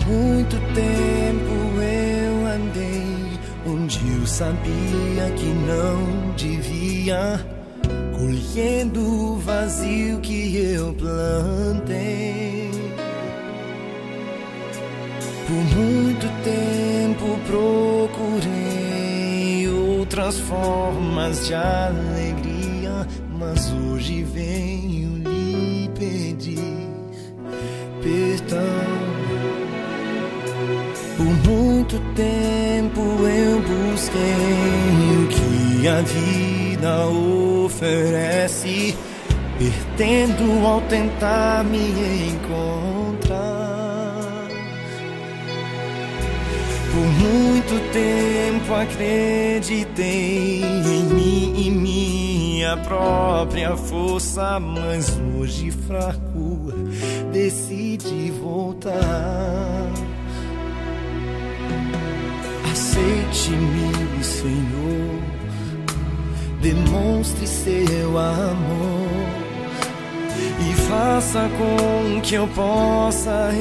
muito tempo eu andei onde eu sabia que não devia, colhendo o vazio que eu plantei. Por muito tempo procurei outras formas de alegria, mas hoje venho lhe pedir perdão. Por muito tempo eu busquei o que a vida oferece, perdendo ao tentar me encontrar. Por muito tempo acreditei em mim e minha própria força, mas hoje fraco decidi voltar. Aceite-me, Senhor, demonstre seu amor e faça com que eu possa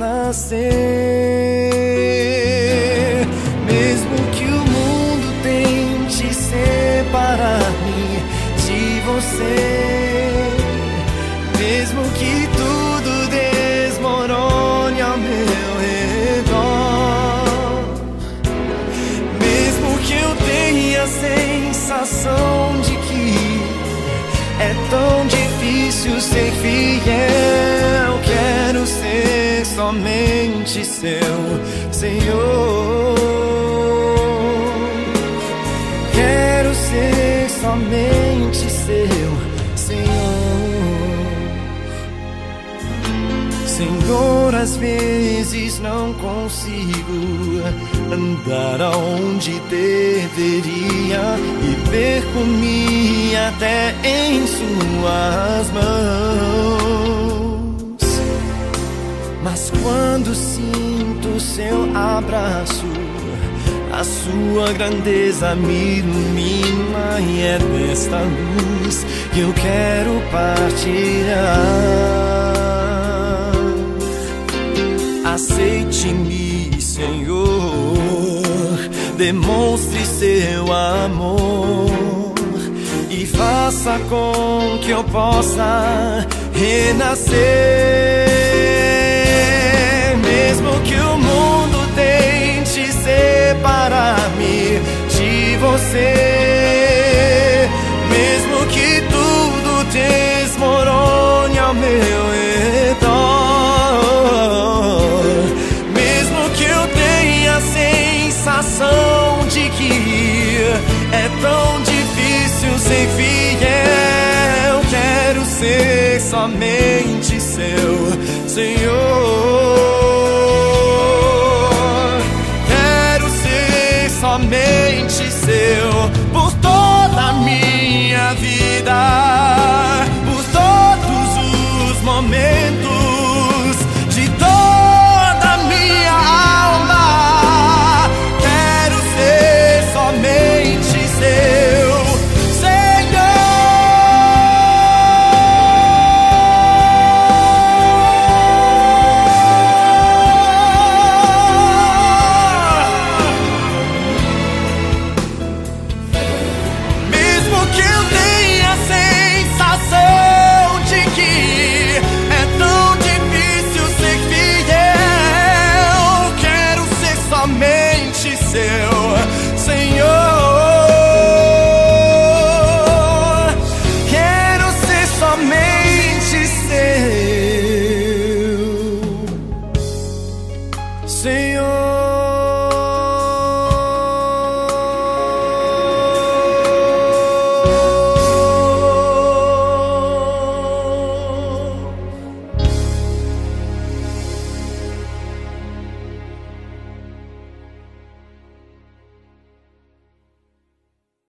renascer. Mesmo que o mundo tente separar-me de você, mesmo que tudo desmorone ao meu redor, mesmo que eu tenha a sensação de que é tão difícil ser fiel, quero ser somente seu, Senhor. Quero ser somente seu, Senhor. Senhor, às vezes não consigo andar aonde deveria e perco-me até em suas mãos. Mas quando sinto seu abraço, a sua grandeza me ilumina e é desta luz que eu quero partilhar. Aceite-me, Senhor, demonstre seu amor e faça com que eu possa renascer. Mesmo que o mundo tente separar-me de você, mesmo que tudo desmorone ao meu redor, mesmo que eu tenha a sensação de que é tão difícil ser fiel, quero ser somente seu, Senhor. Quero ser somente